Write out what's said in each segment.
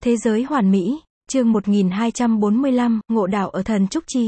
Thế giới hoàn mỹ, chương 1245, ngộ đạo ở Thần Trúc Trì.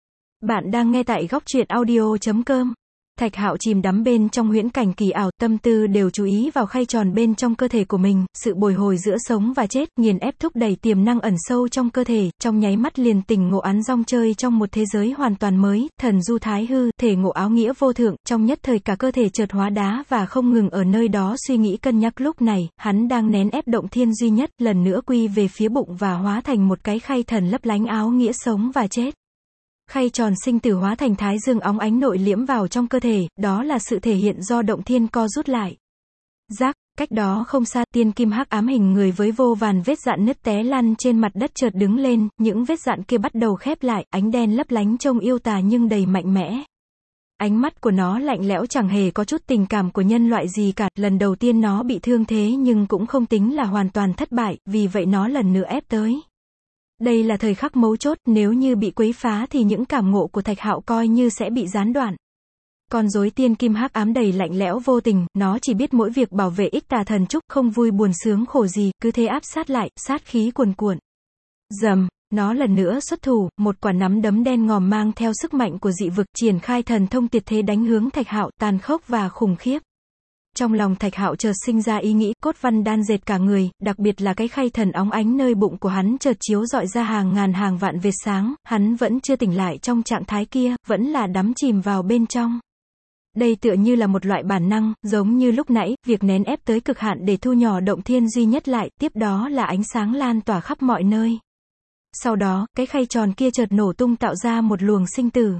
Bạn đang nghe tại góc truyện audio.com. Thạch Hạo chìm đắm bên trong huyễn cảnh kỳ ảo, tâm tư đều chú ý vào khay tròn bên trong cơ thể của mình, sự bồi hồi giữa sống và chết, nghiền ép thúc đẩy tiềm năng ẩn sâu trong cơ thể, trong nháy mắt liền tỉnh ngộ án rong chơi trong một thế giới hoàn toàn mới, thần du thái hư, thể ngộ áo nghĩa vô thượng, trong nhất thời cả cơ thể chợt hóa đá và không ngừng ở nơi đó suy nghĩ cân nhắc. Lúc này, hắn đang nén ép động thiên duy nhất, lần nữa quy về phía bụng và hóa thành một cái khay thần lấp lánh áo nghĩa sống và chết. Khay tròn sinh tử hóa thành thái dương óng ánh nội liễm vào trong cơ thể, đó là sự thể hiện do động thiên co rút lại. Rác, cách đó không xa, tiên kim hắc ám hình người với vô vàn vết dạn nứt té lăn trên mặt đất chợt đứng lên, những vết dạn kia bắt đầu khép lại, ánh đen lấp lánh trông yêu tà nhưng đầy mạnh mẽ. Ánh mắt của nó lạnh lẽo chẳng hề có chút tình cảm của nhân loại gì cả, lần đầu tiên nó bị thương thế nhưng cũng không tính là hoàn toàn thất bại, vì vậy nó lần nữa ép tới. Đây là thời khắc mấu chốt, nếu như bị quấy phá thì những cảm ngộ của Thạch Hạo coi như sẽ bị gián đoạn. Con rối tiên kim hắc ám đầy lạnh lẽo vô tình, nó chỉ biết mỗi việc bảo vệ ích tà thần trúc, không vui buồn sướng khổ gì, cứ thế áp sát lại, sát khí cuồn cuộn. Rầm, nó lần nữa xuất thủ, một quả nắm đấm đen ngòm mang theo sức mạnh của dị vực, triển khai thần thông tuyệt thế đánh hướng Thạch Hạo, tàn khốc và khủng khiếp. Trong lòng Thạch Hạo chợt sinh ra ý nghĩ, cốt văn đan dệt cả người, đặc biệt là cái khay thần óng ánh nơi bụng của hắn chợt chiếu rọi ra hàng ngàn hàng vạn vệt sáng, hắn vẫn chưa tỉnh lại trong trạng thái kia, vẫn là đắm chìm vào bên trong. Đây tựa như là một loại bản năng, giống như lúc nãy, việc nén ép tới cực hạn để thu nhỏ động thiên duy nhất lại, tiếp đó là ánh sáng lan tỏa khắp mọi nơi. Sau đó, cái khay tròn kia chợt nổ tung tạo ra một luồng sinh tử.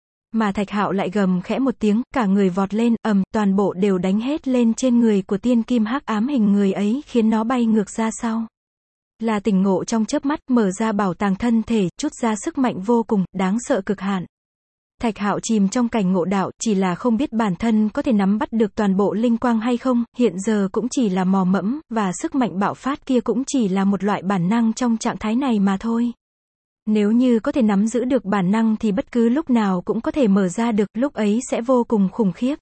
Mà Thạch Hạo lại gầm khẽ một tiếng, cả người vọt lên, toàn bộ đều đánh hết lên trên người của tiên kim hắc ám hình người ấy, khiến nó bay ngược ra sau. Là tỉnh ngộ trong chớp mắt, mở ra bảo tàng thân thể, trút ra sức mạnh vô cùng, đáng sợ cực hạn. Thạch Hạo chìm trong cảnh ngộ đạo, chỉ là không biết bản thân có thể nắm bắt được toàn bộ linh quang hay không, hiện giờ cũng chỉ là mò mẫm, và sức mạnh bạo phát kia cũng chỉ là một loại bản năng trong trạng thái này mà thôi. Nếu như có thể nắm giữ được bản năng thì bất cứ lúc nào cũng có thể mở ra được, lúc ấy sẽ vô cùng khủng khiếp.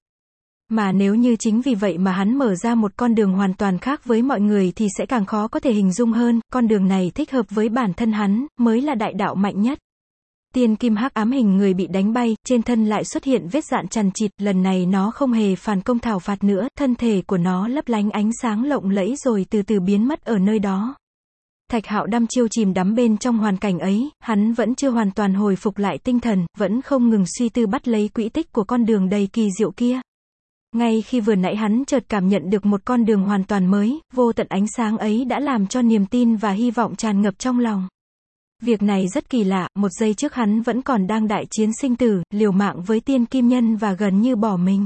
Mà nếu như chính vì vậy mà hắn mở ra một con đường hoàn toàn khác với mọi người thì sẽ càng khó có thể hình dung hơn, con đường này thích hợp với bản thân hắn, mới là đại đạo mạnh nhất. Tiên kim hắc ám hình người bị đánh bay, trên thân lại xuất hiện vết dạn chằng chịt, lần này nó không hề phản công thảo phạt nữa, thân thể của nó lấp lánh ánh sáng lộng lẫy rồi từ từ biến mất ở nơi đó. Thạch Hạo đăm chiêu chìm đắm bên trong hoàn cảnh ấy, hắn vẫn chưa hoàn toàn hồi phục lại tinh thần, vẫn không ngừng suy tư bắt lấy quỹ tích của con đường đầy kỳ diệu kia. Ngay khi vừa nãy hắn chợt cảm nhận được một con đường hoàn toàn mới, vô tận ánh sáng ấy đã làm cho niềm tin và hy vọng tràn ngập trong lòng. Việc này rất kỳ lạ, một giây trước hắn vẫn còn đang đại chiến sinh tử, liều mạng với tiên kim nhân và gần như bỏ mình.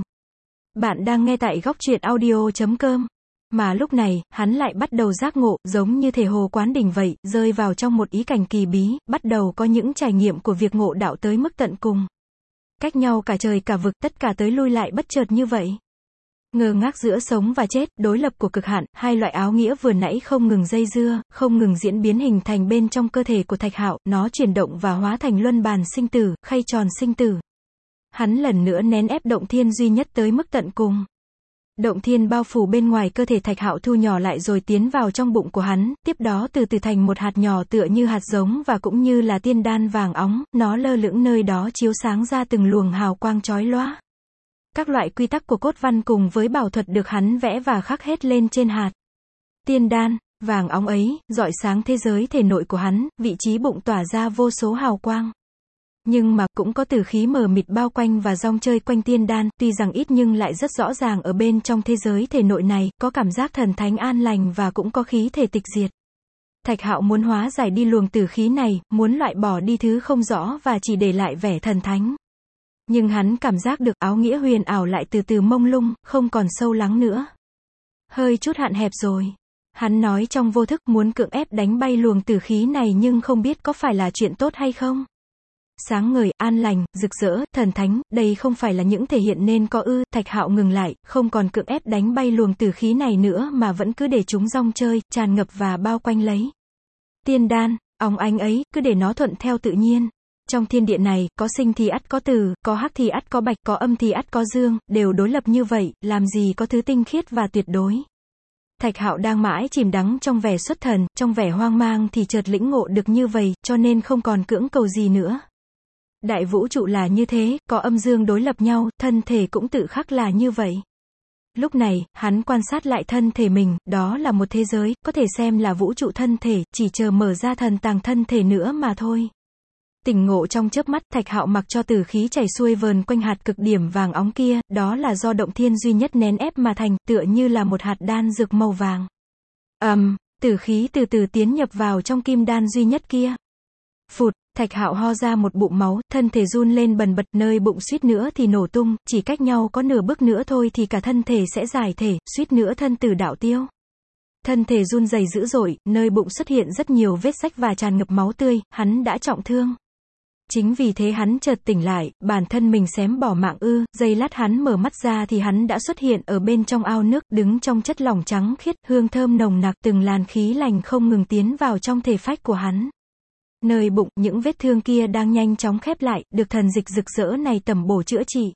Bạn đang nghe tại góc truyện audio.com. Mà lúc này, hắn lại bắt đầu giác ngộ, giống như thể hồ quán đỉnh vậy, rơi vào trong một ý cảnh kỳ bí, bắt đầu có những trải nghiệm của việc ngộ đạo tới mức tận cùng. Cách nhau cả trời cả vực, tất cả tới lui lại bất chợt như vậy. Ngơ ngác giữa sống và chết, đối lập của cực hạn, hai loại áo nghĩa vừa nãy không ngừng dây dưa, không ngừng diễn biến hình thành bên trong cơ thể của Thạch Hạo, nó chuyển động và hóa thành luân bàn sinh tử, khay tròn sinh tử. Hắn lần nữa nén ép động thiên duy nhất tới mức tận cùng. Động thiên bao phủ bên ngoài cơ thể Thạch Hạo thu nhỏ lại rồi tiến vào trong bụng của hắn, tiếp đó từ từ thành một hạt nhỏ tựa như hạt giống và cũng như là tiên đan vàng óng, nó lơ lửng nơi đó chiếu sáng ra từng luồng hào quang chói lóa. Các loại quy tắc của cốt văn cùng với bảo thuật được hắn vẽ và khắc hết lên trên hạt tiên đan vàng óng ấy, rọi sáng thế giới thể nội của hắn, vị trí bụng tỏa ra vô số hào quang. Nhưng mà, cũng có tử khí mờ mịt bao quanh và rong chơi quanh tiên đan, tuy rằng ít nhưng lại rất rõ ràng ở bên trong thế giới thể nội này, có cảm giác thần thánh an lành và cũng có khí thể tịch diệt. Thạch Hạo muốn hóa giải đi luồng tử khí này, muốn loại bỏ đi thứ không rõ và chỉ để lại vẻ thần thánh. Nhưng hắn cảm giác được áo nghĩa huyền ảo lại từ từ mông lung, không còn sâu lắng nữa. Hơi chút hạn hẹp rồi. Hắn nói trong vô thức, muốn cưỡng ép đánh bay luồng tử khí này nhưng không biết có phải là chuyện tốt hay không. Sáng ngời, an lành, rực rỡ, thần thánh, đây không phải là những thể hiện nên có ư. Thạch Hạo ngừng lại, không còn cưỡng ép đánh bay luồng tử khí này nữa mà vẫn cứ để chúng rong chơi, tràn ngập và bao quanh lấy. Tiên đan, óng ánh ấy, cứ để nó thuận theo tự nhiên. Trong thiên địa này, có sinh thì ắt có tử, có hắc thì ắt có bạch, có âm thì ắt có dương, đều đối lập như vậy, làm gì có thứ tinh khiết và tuyệt đối. Thạch Hạo đang mãi chìm đắm trong vẻ xuất thần, trong vẻ hoang mang thì chợt lĩnh ngộ được như vậy, cho nên không còn cưỡng cầu gì nữa. Đại vũ trụ là như thế, có âm dương đối lập nhau, thân thể cũng tự khắc là như vậy. Lúc này, hắn quan sát lại thân thể mình, đó là một thế giới, có thể xem là vũ trụ thân thể, chỉ chờ mở ra thần tàng thân thể nữa mà thôi. Tỉnh ngộ trong chớp mắt, Thạch Hạo mặc cho tử khí chảy xuôi vờn quanh hạt cực điểm vàng óng kia, đó là do động thiên duy nhất nén ép mà thành, tựa như là một hạt đan dược màu vàng. Tử khí từ từ tiến nhập vào trong kim đan duy nhất kia. Phụt, Thạch Hạo ho ra một bụng máu, thân thể run lên bần bật, nơi bụng suýt nữa thì nổ tung, chỉ cách nhau có nửa bước nữa thôi thì cả thân thể sẽ giải thể, suýt nữa thân tử đạo tiêu. Thân thể run rẩy dữ dội, nơi bụng xuất hiện rất nhiều vết rách và tràn ngập máu tươi, hắn đã trọng thương. Chính vì thế hắn chợt tỉnh lại, bản thân mình xém bỏ mạng ư, giây lát hắn mở mắt ra thì hắn đã xuất hiện ở bên trong ao nước, đứng trong chất lỏng trắng khiết, hương thơm nồng nặc, từng làn khí lành không ngừng tiến vào trong thể phách của hắn. Nơi bụng, những vết thương kia đang nhanh chóng khép lại, được thần dịch rực rỡ này tẩm bổ chữa trị.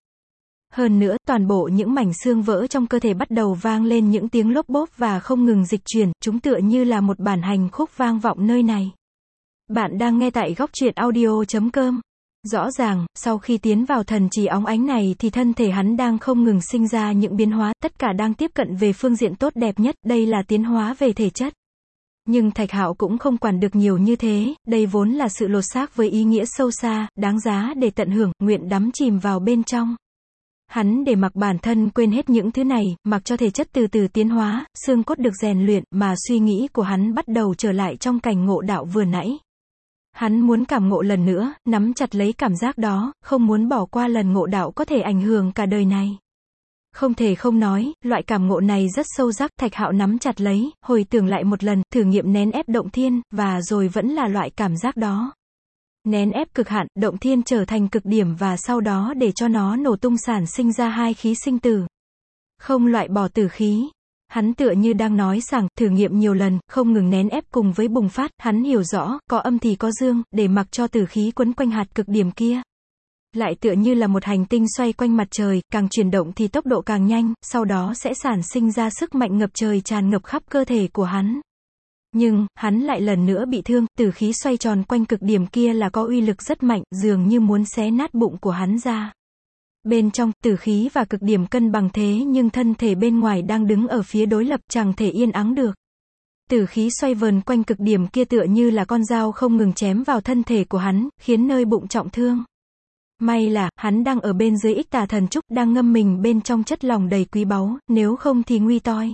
Hơn nữa, toàn bộ những mảnh xương vỡ trong cơ thể bắt đầu vang lên những tiếng lốp bốp và không ngừng dịch chuyển, chúng tựa như là một bản hành khúc vang vọng nơi này. Bạn đang nghe tại góc truyện audio.com. Rõ ràng, sau khi tiến vào thần trì óng ánh này thì thân thể hắn đang không ngừng sinh ra những biến hóa, tất cả đang tiếp cận về phương diện tốt đẹp nhất, đây là tiến hóa về thể chất. Nhưng Thạch Hạo cũng không quản được nhiều như thế, đây vốn là sự lột xác với ý nghĩa sâu xa, đáng giá để tận hưởng, nguyện đắm chìm vào bên trong. Hắn để mặc bản thân quên hết những thứ này, mặc cho thể chất từ từ tiến hóa, xương cốt được rèn luyện, mà suy nghĩ của hắn bắt đầu trở lại trong cảnh ngộ đạo vừa nãy. Hắn muốn cảm ngộ lần nữa, nắm chặt lấy cảm giác đó, không muốn bỏ qua lần ngộ đạo có thể ảnh hưởng cả đời này. Không thể không nói, loại cảm ngộ này rất sâu sắc, Thạch Hạo nắm chặt lấy, hồi tưởng lại một lần, thử nghiệm nén ép động thiên, và rồi vẫn là loại cảm giác đó. Nén ép cực hạn, động thiên trở thành cực điểm và sau đó để cho nó nổ tung sản sinh ra hai khí sinh tử. Không loại bỏ tử khí. Hắn tựa như đang nói rằng, thử nghiệm nhiều lần, không ngừng nén ép cùng với bùng phát, hắn hiểu rõ, có âm thì có dương, để mặc cho tử khí quấn quanh hạt cực điểm kia. Lại tựa như là một hành tinh xoay quanh mặt trời, càng chuyển động thì tốc độ càng nhanh, sau đó sẽ sản sinh ra sức mạnh ngập trời tràn ngập khắp cơ thể của hắn. Nhưng, hắn lại lần nữa bị thương, tử khí xoay tròn quanh cực điểm kia là có uy lực rất mạnh, dường như muốn xé nát bụng của hắn ra. Bên trong, tử khí và cực điểm cân bằng thế nhưng thân thể bên ngoài đang đứng ở phía đối lập, chẳng thể yên ắng được. Tử khí xoay vờn quanh cực điểm kia tựa như là con dao không ngừng chém vào thân thể của hắn, khiến nơi bụng trọng thương. May là, hắn đang ở bên dưới Ích Tà Thần Trúc, đang ngâm mình bên trong chất lỏng đầy quý báu, nếu không thì nguy toi.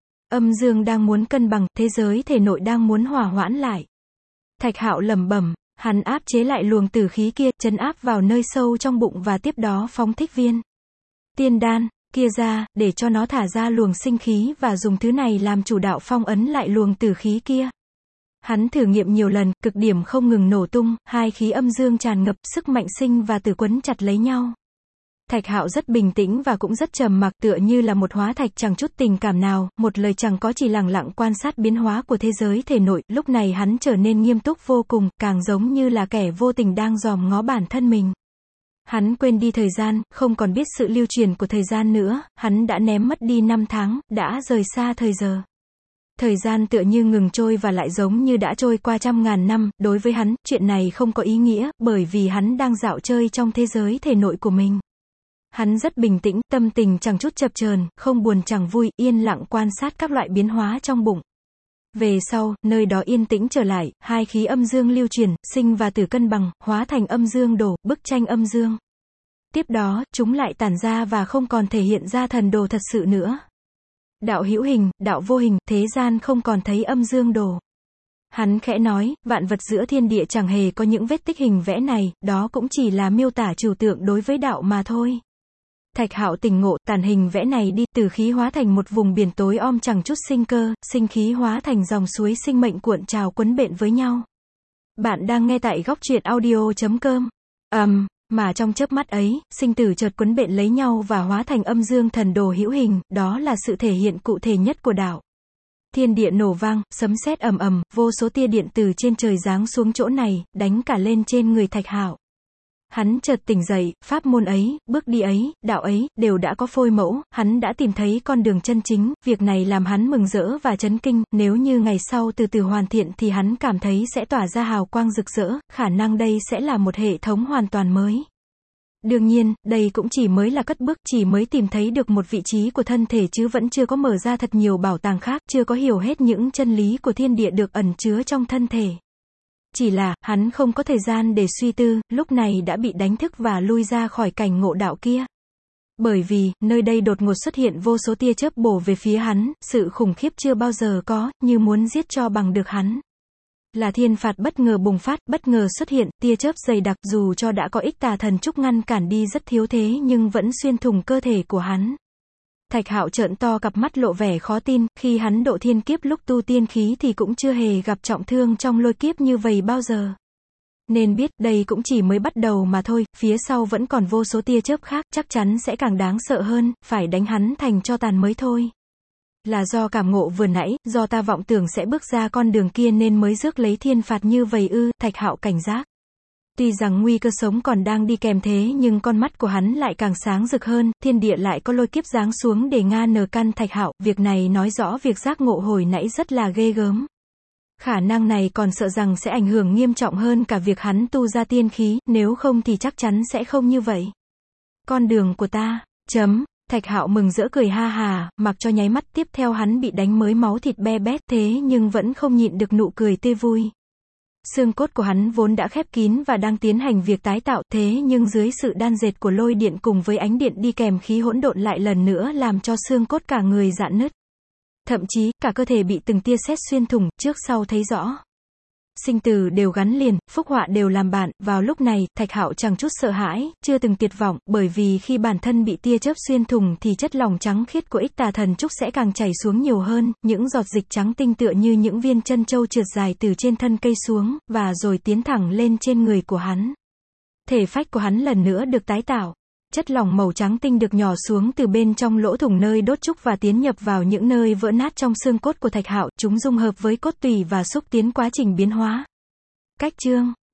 Âm dương đang muốn cân bằng, thế giới thể nội đang muốn hòa hoãn lại. Thạch Hạo lẩm bẩm, hắn áp chế lại luồng tử khí kia, trấn áp vào nơi sâu trong bụng và tiếp đó phóng thích viên tiên đan kia ra, để cho nó thả ra luồng sinh khí và dùng thứ này làm chủ đạo phong ấn lại luồng tử khí kia. Hắn thử nghiệm nhiều lần, cực điểm không ngừng nổ tung, hai khí âm dương tràn ngập, sức mạnh sinh và tử quấn chặt lấy nhau. Thạch Hạo rất bình tĩnh và cũng rất trầm mặc, tựa như là một hóa thạch chẳng chút tình cảm nào, một lời chẳng có, chỉ lặng lặng quan sát biến hóa của thế giới thể nội. Lúc này hắn trở nên nghiêm túc vô cùng, càng giống như là kẻ vô tình đang dòm ngó bản thân mình. Hắn quên đi thời gian, không còn biết sự lưu truyền của thời gian nữa, hắn đã ném mất đi 5 tháng, đã rời xa thời giờ. Thời gian tựa như ngừng trôi và lại giống như đã trôi qua trăm ngàn năm, đối với hắn, chuyện này không có ý nghĩa, bởi vì hắn đang dạo chơi trong thế giới thể nội của mình. Hắn rất bình tĩnh, tâm tình chẳng chút chập chờn, không buồn chẳng vui, yên lặng quan sát các loại biến hóa trong bụng. Về sau, nơi đó yên tĩnh trở lại, hai khí âm dương lưu truyền, sinh và tử cân bằng, hóa thành âm dương đồ, bức tranh âm dương. Tiếp đó, chúng lại tản ra và không còn thể hiện ra thần đồ thật sự nữa. Đạo hữu hình, đạo vô hình, thế gian không còn thấy âm dương đồ. Hắn khẽ nói, vạn vật giữa thiên địa chẳng hề có những vết tích hình vẽ này, đó cũng chỉ là miêu tả trừu tượng đối với đạo mà thôi. Thạch Hạo tỉnh ngộ, tàn hình vẽ này đi, tử khí hóa thành một vùng biển tối om chẳng chút sinh cơ, sinh khí hóa thành dòng suối sinh mệnh cuộn trào quấn bện với nhau. Bạn đang nghe tại góc truyện audio.com. Mà trong chớp mắt ấy, sinh tử chợt quấn bện lấy nhau và hóa thành âm dương thần đồ hữu hình, đó là sự thể hiện cụ thể nhất của đạo. Thiên địa nổ vang, sấm sét ầm ầm, vô số tia điện từ trên trời giáng xuống chỗ này, đánh cả lên trên người Thạch Hạo. Hắn chợt tỉnh dậy, pháp môn ấy, bước đi ấy, đạo ấy, đều đã có phôi mẫu, hắn đã tìm thấy con đường chân chính, việc này làm hắn mừng rỡ và chấn kinh, nếu như ngày sau từ từ hoàn thiện thì hắn cảm thấy sẽ tỏa ra hào quang rực rỡ, khả năng đây sẽ là một hệ thống hoàn toàn mới. Đương nhiên, đây cũng chỉ mới là cất bước, chỉ mới tìm thấy được một vị trí của thân thể chứ vẫn chưa có mở ra thật nhiều bảo tàng khác, chưa có hiểu hết những chân lý của thiên địa được ẩn chứa trong thân thể. Chỉ là, hắn không có thời gian để suy tư, lúc này đã bị đánh thức và lui ra khỏi cảnh ngộ đạo kia. Bởi vì, nơi đây đột ngột xuất hiện vô số tia chớp bổ về phía hắn, sự khủng khiếp chưa bao giờ có, như muốn giết cho bằng được hắn. Là thiên phạt bất ngờ bùng phát, bất ngờ xuất hiện, tia chớp dày đặc, dù cho đã có ích tà thần trúc ngăn cản đi rất thiếu thế nhưng vẫn xuyên thủng cơ thể của hắn. Thạch Hạo trợn to cặp mắt lộ vẻ khó tin, khi hắn độ thiên kiếp lúc tu tiên khí thì cũng chưa hề gặp trọng thương trong lôi kiếp như vậy bao giờ. Nên biết, đây cũng chỉ mới bắt đầu mà thôi, phía sau vẫn còn vô số tia chớp khác, chắc chắn sẽ càng đáng sợ hơn, phải đánh hắn thành tro tàn mới thôi. Là do cảm ngộ vừa nãy, do ta vọng tưởng sẽ bước ra con đường kia nên mới rước lấy thiên phạt như vậy ư, Thạch Hạo cảnh giác. Tuy rằng nguy cơ sống còn đang đi kèm thế nhưng con mắt của hắn lại càng sáng rực hơn, thiên địa lại có lôi kiếp giáng xuống để ngăn cản Thạch Hạo, việc này nói rõ việc giác ngộ hồi nãy rất là ghê gớm. Khả năng này còn sợ rằng sẽ ảnh hưởng nghiêm trọng hơn cả việc hắn tu ra tiên khí, nếu không thì chắc chắn sẽ không như vậy. Con đường của ta, Thạch Hạo mừng rỡ cười ha hà, mặc cho nháy mắt tiếp theo hắn bị đánh mới máu thịt be bét thế nhưng vẫn không nhịn được nụ cười tươi vui. Xương cốt của hắn vốn đã khép kín và đang tiến hành việc tái tạo thế nhưng dưới sự đan dệt của lôi điện cùng với ánh điện đi kèm khí hỗn độn lại lần nữa làm cho xương cốt cả người rạn nứt. Thậm chí, cả cơ thể bị từng tia sét xuyên thủng, trước sau thấy rõ. Sinh tử đều gắn liền, phúc họa đều làm bạn, vào lúc này, Thạch Hạo chẳng chút sợ hãi, chưa từng tuyệt vọng, bởi vì khi bản thân bị tia chớp xuyên thủng thì chất lỏng trắng khiết của ích tà thần trúc sẽ càng chảy xuống nhiều hơn, những giọt dịch trắng tinh tựa như những viên chân châu trượt dài từ trên thân cây xuống, và rồi tiến thẳng lên trên người của hắn. Thể phách của hắn lần nữa được tái tạo. Chất lỏng màu trắng tinh được nhỏ xuống từ bên trong lỗ thủng nơi đốt trúc và tiến nhập vào những nơi vỡ nát trong xương cốt của Thạch Hạo, chúng dung hợp với cốt tủy và xúc tiến quá trình biến hóa. Cách chương